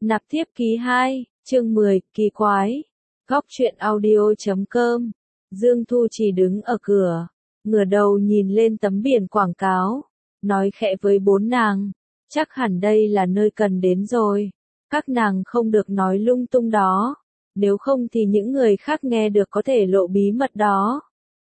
Nạp thiếp ký 2, chương 10, kỳ quái. Góc truyện audio.com. Dương Thu Trì đứng ở cửa, ngửa đầu nhìn lên tấm biển quảng cáo, nói khẽ với bốn nàng, chắc hẳn đây là nơi cần đến rồi. Các nàng không được nói lung tung đó, nếu không thì những người khác nghe được có thể lộ bí mật đó.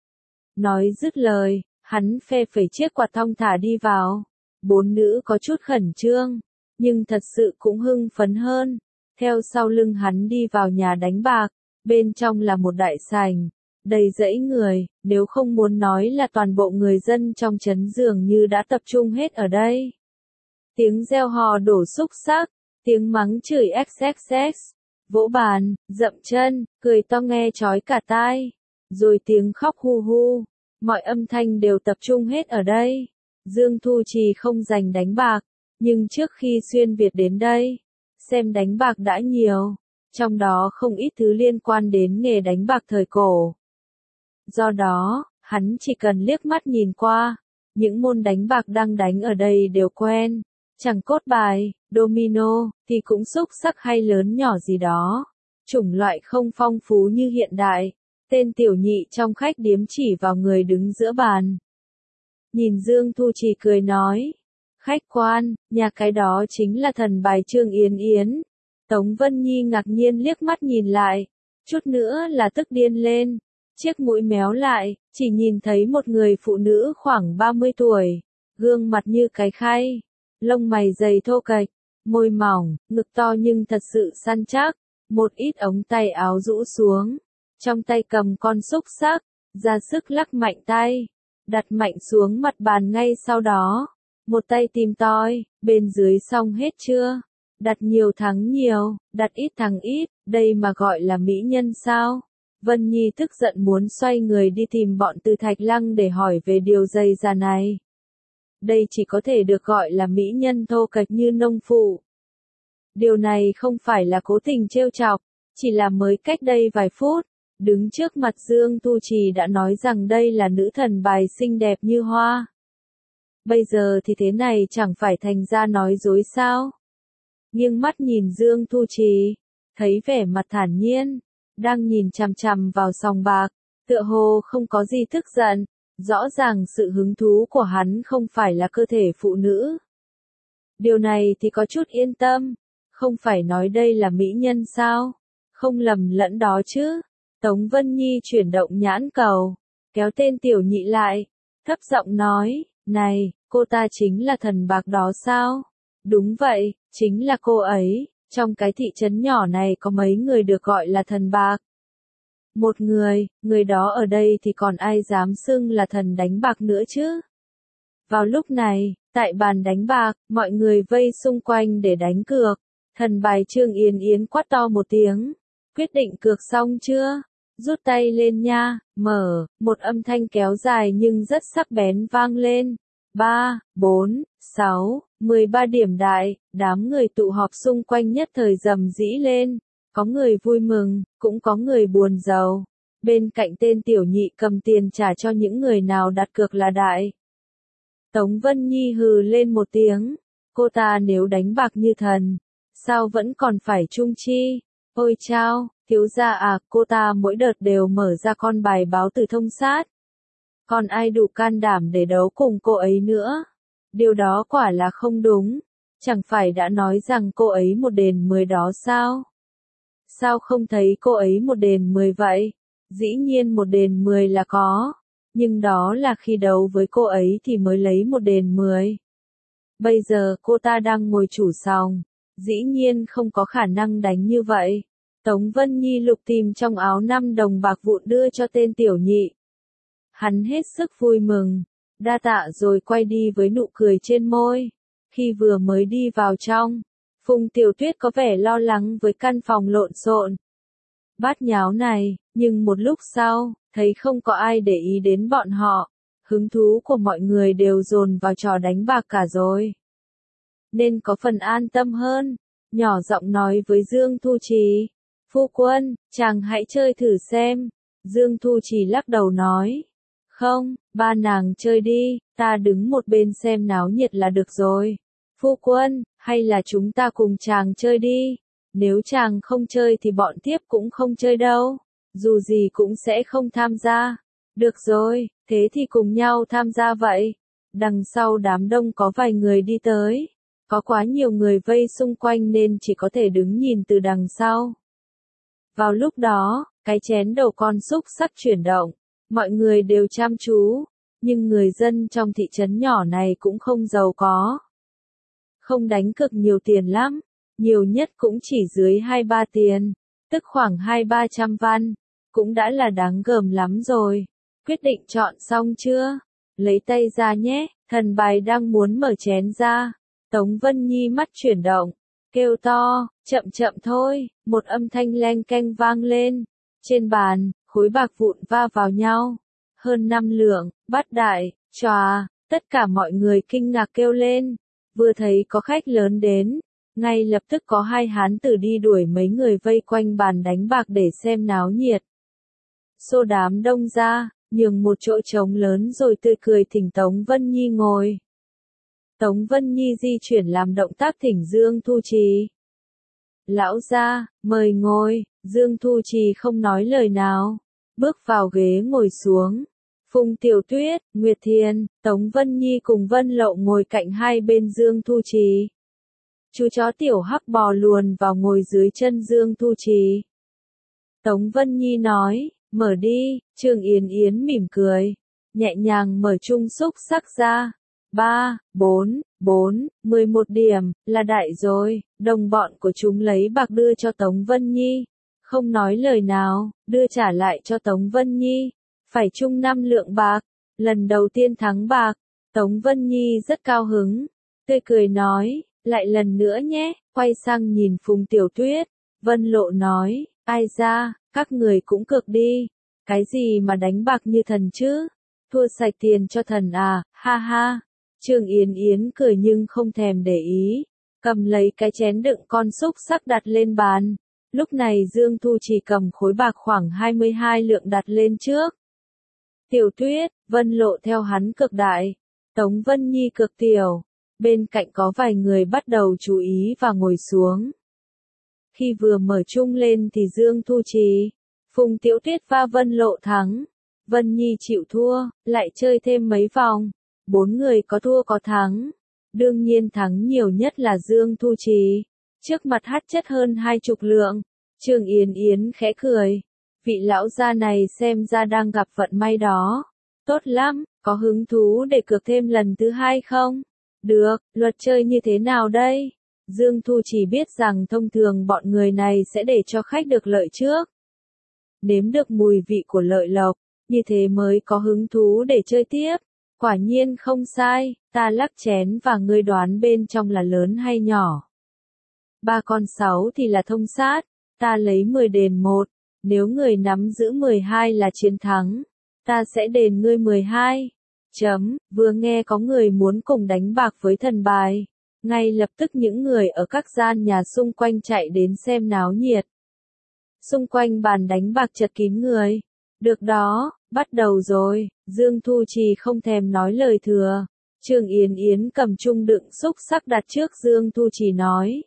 Nói dứt lời, hắn phe phẩy chiếc quạt thong thả đi vào. Bốn nữ có chút khẩn trương, nhưng thật sự cũng hưng phấn hơn. Theo sau lưng hắn đi vào nhà đánh bạc, bên trong là một đại sảnh, đầy dãy người, nếu không muốn nói là toàn bộ người dân trong trấn dường như đã tập trung hết ở đây. Tiếng reo hò đổ xúc xắc, tiếng mắng chửi xxx, vỗ bàn, dậm chân, cười to nghe chói cả tai, rồi tiếng khóc hu hu, mọi âm thanh đều tập trung hết ở đây. Dương Thu Trì không rành đánh bạc, nhưng trước khi xuyên Việt đến đây, xem đánh bạc đã nhiều, trong đó không ít thứ liên quan đến nghề đánh bạc thời cổ. Do đó, hắn chỉ cần liếc mắt nhìn qua, những môn đánh bạc đang đánh ở đây đều quen, chẳng cốt bài, domino, thì cũng xúc sắc hay lớn nhỏ gì đó, chủng loại không phong phú như hiện đại. Tên tiểu nhị trong khách điếm chỉ vào người đứng giữa bàn. Nhìn Dương Thu Trì cười nói, khách quan, nhà cái đó chính là thần bài Trương Yến Yến. Tống Vân Nhi ngạc nhiên liếc mắt nhìn lại, chút nữa là tức điên lên, chiếc mũi méo lại, chỉ nhìn thấy một người phụ nữ khoảng 30 tuổi, gương mặt như cái khay, lông mày dày thô kệch, môi mỏng, ngực to nhưng thật sự săn chắc, một ít ống tay áo rũ xuống, trong tay cầm con xúc xắc, ra sức lắc mạnh tay, đặt mạnh xuống mặt bàn ngay sau đó, một tay tìm tòi, bên dưới xong hết chưa? Đặt nhiều thắng nhiều, đặt ít thắng ít, đây mà gọi là mỹ nhân sao? Vân Nhi tức giận muốn xoay người đi tìm bọn Từ Thạch Lăng để hỏi về điều dày già này. Đây chỉ có thể được gọi là mỹ nhân thô kệch như nông phụ. Điều này không phải là cố tình trêu chọc, chỉ là mới cách đây vài phút, đứng trước mặt Dương Tu Trì đã nói rằng đây là nữ thần bài xinh đẹp như hoa. Bây giờ thì thế này chẳng phải thành ra nói dối sao? Nghiêng mắt nhìn Dương Thu Trì, thấy vẻ mặt thản nhiên, đang nhìn chằm chằm vào sòng bạc, tựa hồ không có gì tức giận, rõ ràng sự hứng thú của hắn không phải là cơ thể phụ nữ. Điều này thì có chút yên tâm, không phải nói đây là mỹ nhân sao? Không lầm lẫn đó chứ? Tống Vân Nhi chuyển động nhãn cầu, kéo tên tiểu nhị lại, thấp giọng nói, này, cô ta chính là thần bạc đó sao? Đúng vậy, chính là cô ấy, trong cái thị trấn nhỏ này có mấy người được gọi là thần bạc. Một người đó ở đây thì còn ai dám xưng là thần đánh bạc nữa chứ? Vào lúc này, tại bàn đánh bạc, mọi người vây xung quanh để đánh cược, thần bài Trương Yến Yến quát to một tiếng, quyết định cược xong chưa? Rút tay lên nha, mở, một âm thanh kéo dài nhưng rất sắc bén vang lên. 3, 4, 6, 13 điểm đại, đám người tụ họp xung quanh nhất thời rầm rĩ lên, có người vui mừng, cũng có người buồn rầu. Bên cạnh tên tiểu nhị cầm tiền trả cho những người nào đặt cược là đại. Tống Vân Nhi hừ lên một tiếng, cô ta nếu đánh bạc như thần, sao vẫn còn phải trung chi? Ôi chao, thiếu gia à, cô ta mỗi đợt đều mở ra con bài báo từ thông sát. Còn ai đủ can đảm để đấu cùng cô ấy nữa? Điều đó quả là không đúng. Chẳng phải đã nói rằng cô ấy một đền 10 đó sao? Sao không thấy cô ấy một đền 10 vậy? Dĩ nhiên một đền 10 là có. Nhưng đó là khi đấu với cô ấy thì mới lấy một đền 10. Bây giờ cô ta đang ngồi chủ sòng. Dĩ nhiên không có khả năng đánh như vậy. Tống Vân Nhi lục tìm trong áo 5 đồng bạc vụn đưa cho tên tiểu nhị. Hắn hết sức vui mừng, đa tạ rồi quay đi với nụ cười trên môi. Khi vừa mới đi vào trong, Phùng Tiểu Tuyết có vẻ lo lắng với căn phòng lộn xộn, bát nháo này, nhưng một lúc sau, thấy không có ai để ý đến bọn họ, hứng thú của mọi người đều dồn vào trò đánh bạc cả rồi. Nên có phần an tâm hơn, nhỏ giọng nói với Dương Thu Trì, phu quân, chàng hãy chơi thử xem. Dương Thu Trì lắc đầu nói, không, ba nàng chơi đi, ta đứng một bên xem náo nhiệt là được rồi. Phu quân, hay là chúng ta cùng chàng chơi đi. Nếu chàng không chơi thì bọn tiếp cũng không chơi đâu. Dù gì cũng sẽ không tham gia. Được rồi, thế thì cùng nhau tham gia vậy. Đằng sau đám đông có vài người đi tới. Có quá nhiều người vây xung quanh nên chỉ có thể đứng nhìn từ đằng sau. Vào lúc đó, cái chén đầu con xúc xắc chuyển động. Mọi người đều chăm chú. Nhưng người dân trong thị trấn nhỏ này cũng không giàu có. Không đánh cược nhiều tiền lắm. Nhiều nhất cũng chỉ dưới 2-3 tiền. Tức khoảng 200-300 văn. Cũng đã là đáng gờm lắm rồi. Quyết định chọn xong chưa? Lấy tay ra nhé. Thần bài đang muốn mở chén ra. Tống Vân Nhi mắt chuyển động. Kêu to, chậm chậm thôi. Một âm thanh leng keng vang lên. Trên bàn, khối bạc vụn va vào nhau. Hơn 5 lượng, bát đại, chòa. Tất cả mọi người kinh ngạc kêu lên. Vừa thấy có khách lớn đến. Ngay lập tức có hai hán tử đi đuổi mấy người vây quanh bàn đánh bạc để xem náo nhiệt. Xô đám đông ra, nhường một chỗ trống lớn rồi tươi cười thỉnh Tống Vân Nhi ngồi. Tống Vân Nhi di chuyển làm động tác thỉnh Dương Thu Trì. Lão gia, mời ngồi. Dương Thu Trì không nói lời nào. Bước vào ghế ngồi xuống. Phùng Tiểu Tuyết, Nguyệt Thiền, Tống Vân Nhi cùng Vân Lậu ngồi cạnh hai bên Dương Thu Trì. Chú chó tiểu hắc bò luồn vào ngồi dưới chân Dương Thu Trì. Tống Vân Nhi nói, mở đi. Trương Yến Yến mỉm cười. Nhẹ nhàng mở chung xúc sắc ra. 3, 4, 4, 11 điểm, là đại rồi. Đồng bọn của chúng lấy bạc đưa cho Tống Vân Nhi. Không nói lời nào, đưa trả lại cho Tống Vân Nhi. Phải chung 5 lượng bạc. Lần đầu tiên thắng bạc. Tống Vân Nhi rất cao hứng. Tươi cười nói, lại lần nữa nhé. Quay sang nhìn Phùng Tiểu Tuyết. Vân Lộ nói, ai ra, các người cũng cược đi. Cái gì mà đánh bạc như thần chứ? Thua sạch tiền cho thần à, ha ha. Trương Yến Yến cười nhưng không thèm để ý. Cầm lấy cái chén đựng con xúc xắc đặt lên bàn. Lúc này Dương Thu Trì cầm khối bạc khoảng 22 lượng đặt lên trước. Tiểu Tuyết, Vân Lộ theo hắn cược đại. Tống Vân Nhi cược tiểu. Bên cạnh có vài người bắt đầu chú ý và ngồi xuống. Khi vừa mở chung lên thì Dương Thu Trì, Phùng Tiểu Tuyết và Vân Lộ thắng. Vân Nhi chịu thua, lại chơi thêm mấy vòng. 4 người có thua có thắng. Đương nhiên thắng nhiều nhất là Dương Thu Trì. Trước mặt hắt chất hơn 20 lượng. Trương Yến Yến khẽ cười. Vị lão gia này xem ra đang gặp vận may đó. Tốt lắm, có hứng thú để cược thêm lần thứ hai không? Được, luật chơi như thế nào đây? Dương Thu chỉ biết rằng thông thường bọn người này sẽ để cho khách được lợi trước. Nếm được mùi vị của lợi lộc, như thế mới có hứng thú để chơi tiếp. Quả nhiên không sai, ta lắc chén và ngươi đoán bên trong là lớn hay nhỏ. 3 con 6 thì là thông sát, ta lấy 10 đền 1, nếu người nắm giữ 12 là chiến thắng, ta sẽ đền ngươi 12. Vừa nghe có người muốn cùng đánh bạc với thần bài. Ngay lập tức những người ở các gian nhà xung quanh chạy đến xem náo nhiệt. Xung quanh bàn đánh bạc chật kín người. Được đó, bắt đầu rồi. Dương Thu Trì không thèm nói lời thừa. Trương Yến Yến cầm chung đựng xúc xắc đặt trước Dương Thu Trì nói.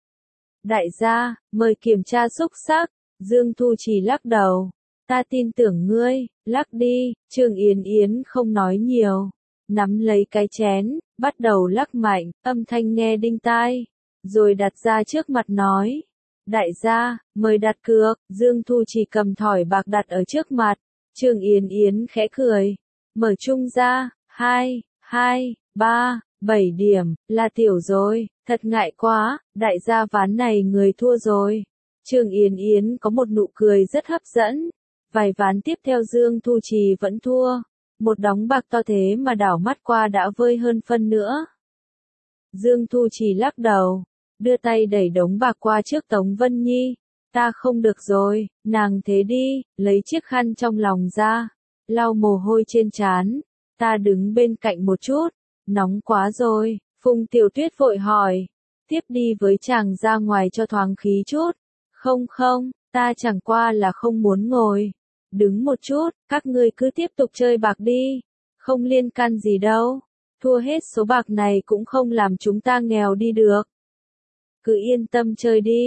Đại gia, mời kiểm tra xúc xắc. Dương Thu Trì lắc đầu. Ta tin tưởng ngươi, lắc đi. Trương Yến Yến không nói nhiều. Nắm lấy cái chén, bắt đầu lắc mạnh, âm thanh nghe đinh tai. Rồi đặt ra trước mặt nói. Đại gia, mời đặt cược. Dương Thu Trì cầm thỏi bạc đặt ở trước mặt. Trương Yến Yến khẽ cười. Mở chung ra, 2, 2, 3, 7 điểm, là tiểu rồi, thật ngại quá, đại gia ván này người thua rồi. Trương Yến Yến có một nụ cười rất hấp dẫn. Vài ván tiếp theo Dương Thu Trì vẫn thua. Một đống bạc to thế mà đảo mắt qua đã vơi hơn phân nữa. Dương Thu Trì lắc đầu, đưa tay đẩy đống bạc qua trước Tống Vân Nhi. Ta không được rồi, nàng thế đi, lấy chiếc khăn trong lòng ra, lau mồ hôi trên trán. Ta đứng bên cạnh một chút, nóng quá rồi. Phùng Tiểu Tuyết vội hỏi, tiếp đi với chàng ra ngoài cho thoáng khí chút. Không không, ta chẳng qua là không muốn ngồi. Đứng một chút, các ngươi cứ tiếp tục chơi bạc đi. Không liên can gì đâu. Thua hết số bạc này cũng không làm chúng ta nghèo đi được. Cứ yên tâm chơi đi.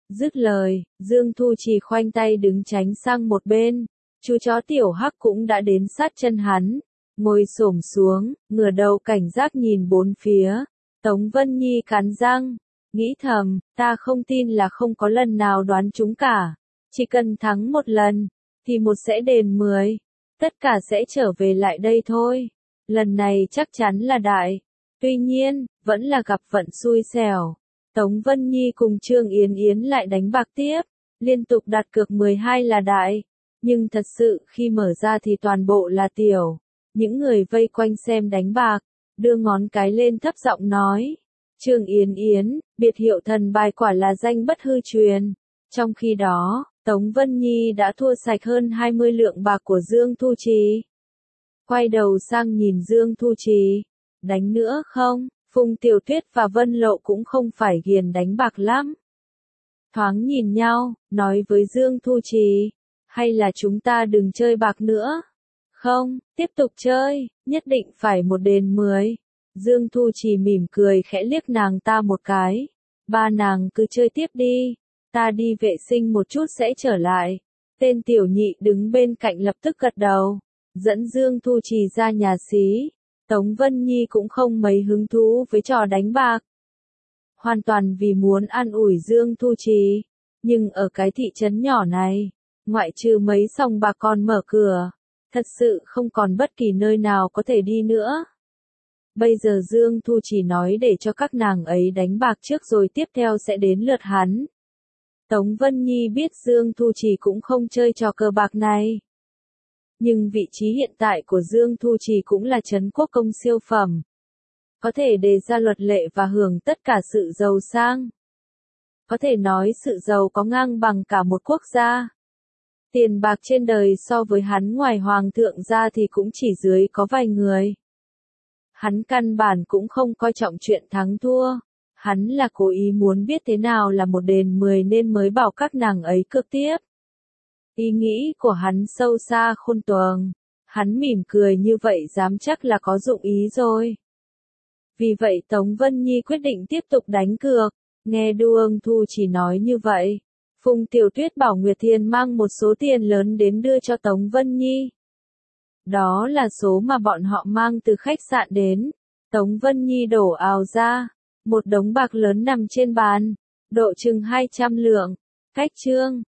Dứt lời, Dương Thu Trì khoanh tay đứng tránh sang một bên. Chú chó tiểu hắc cũng đã đến sát chân hắn, ngồi xổm xuống, ngửa đầu cảnh giác nhìn bốn phía. Tống Vân Nhi cắn răng, nghĩ thầm, ta không tin là không có lần nào đoán trúng cả. Chỉ cần thắng một lần, thì một sẽ đền 10. Tất cả sẽ trở về lại đây thôi. Lần này chắc chắn là đại. Tuy nhiên, vẫn là gặp vận xui xẻo. Tống Vân Nhi cùng Trương Yến Yến lại đánh bạc tiếp. Liên tục đặt cược 12 là đại. Nhưng thật sự khi mở ra thì toàn bộ là tiểu. Những người vây quanh xem đánh bạc, đưa ngón cái lên thấp giọng nói. Trương Yến Yến, biệt hiệu thần bài quả là danh bất hư truyền. Trong khi đó, Tống Vân Nhi đã thua sạch hơn 20 lượng bạc của Dương Thu Trì. Quay đầu sang nhìn Dương Thu Trì. Đánh nữa không? Phùng Tiểu Tuyết và Vân Lộ cũng không phải ghiền đánh bạc lắm. Thoáng nhìn nhau, nói với Dương Thu Trì. Hay là chúng ta đừng chơi bạc nữa? Không, tiếp tục chơi, nhất định phải một đền 10. Dương Thu Trì mỉm cười khẽ liếc nàng ta một cái. Ba nàng cứ chơi tiếp đi. Ta đi vệ sinh một chút sẽ trở lại. Tên tiểu nhị đứng bên cạnh lập tức gật đầu. Dẫn Dương Thu Trì ra nhà xí. Tống Vân Nhi cũng không mấy hứng thú với trò đánh bạc. Hoàn toàn vì muốn an ủi Dương Thu Trì. Nhưng ở cái thị trấn nhỏ này, ngoại trừ mấy sòng bạc còn mở cửa, thật sự không còn bất kỳ nơi nào có thể đi nữa. Bây giờ Dương Thu Trì nói để cho các nàng ấy đánh bạc trước rồi tiếp theo sẽ đến lượt hắn. Tống Vân Nhi biết Dương Thu Trì cũng không chơi trò cờ bạc này. Nhưng vị trí hiện tại của Dương Thu Trì cũng là trấn quốc công siêu phẩm. Có thể đề ra luật lệ và hưởng tất cả sự giàu sang. Có thể nói sự giàu có ngang bằng cả một quốc gia. Tiền bạc trên đời so với hắn ngoài hoàng thượng ra thì cũng chỉ dưới có vài người. Hắn căn bản cũng không coi trọng chuyện thắng thua. Hắn là cố ý muốn biết thế nào là một đền 10 nên mới bảo các nàng ấy cược tiếp. Ý nghĩ của hắn sâu xa khôn tuồng. Hắn mỉm cười như vậy dám chắc là có dụng ý rồi. Vì vậy Tống Vân Nhi quyết định tiếp tục đánh cược. Nghe Dương Thu Trì nói như vậy, Phùng Tiểu Tuyết bảo Nguyệt Thiền mang một số tiền lớn đến đưa cho Tống Vân Nhi. Đó là số mà bọn họ mang từ khách sạn đến. Tống Vân Nhi đổ ào ra. Một đống bạc lớn nằm trên bàn. Độ chừng 200 lượng. Cách chương.